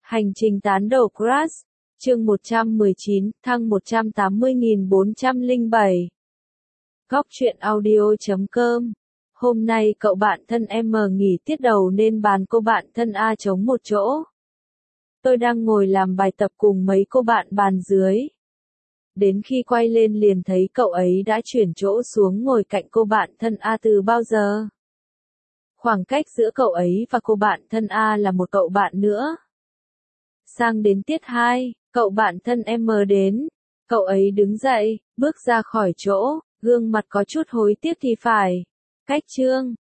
Hành trình tán đầu Crush, chương 119, thăng 180.407. Góc truyện audio.com. Hôm nay cậu bạn thân em nghỉ tiết đầu nên bàn cô bạn thân A trống một chỗ. Tôi đang ngồi làm bài tập cùng mấy cô bạn bàn dưới. Đến khi quay lên liền thấy cậu ấy đã chuyển chỗ xuống ngồi cạnh cô bạn thân A từ bao giờ. Khoảng cách giữa cậu ấy và cô bạn thân A là một cậu bạn nữa. Sang đến tiết 2, cậu bạn thân M đến. Cậu ấy đứng dậy, bước ra khỏi chỗ, gương mặt có chút hối tiếc thì phải. Cách chương,